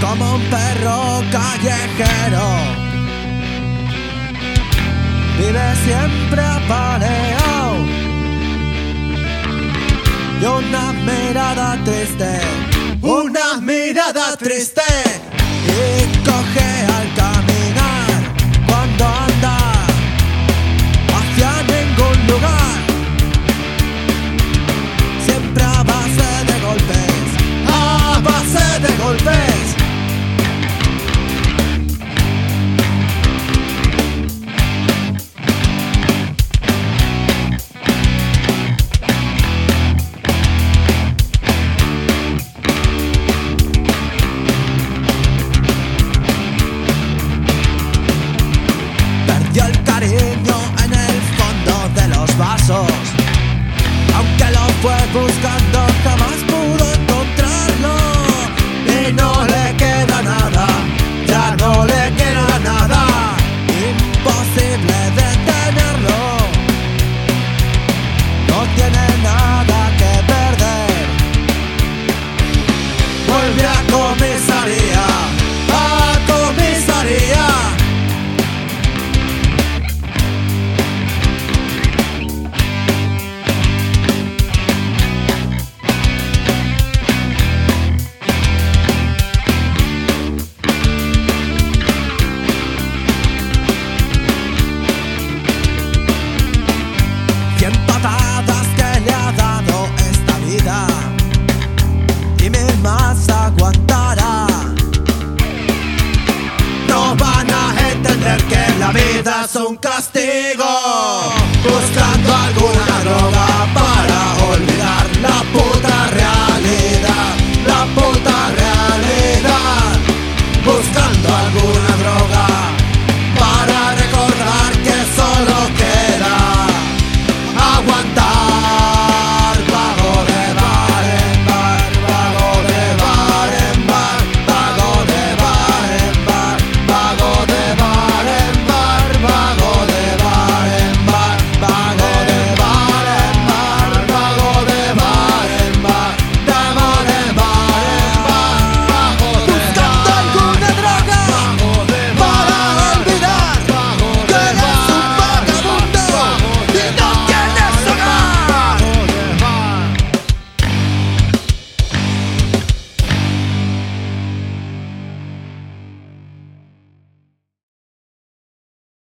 como un perro callejero. Vive siempre apaleado y una mirada triste, y coge al caminar cuando anda hacia ningún lugar, siempre a base de golpes, a base de golpes. Perdió el cariño en el fondo de los vasos, aunque lo fue buscando jamás pudo encontrarlo. Y no le queda nada, ya no le queda nada, imposible detenerlo. No tiene nada que perder. Vuelve a comisaría, a comisaría. Cien patadas que le ha dado esta vida y mil más aguantará. No van a entender que la vida es un castigo.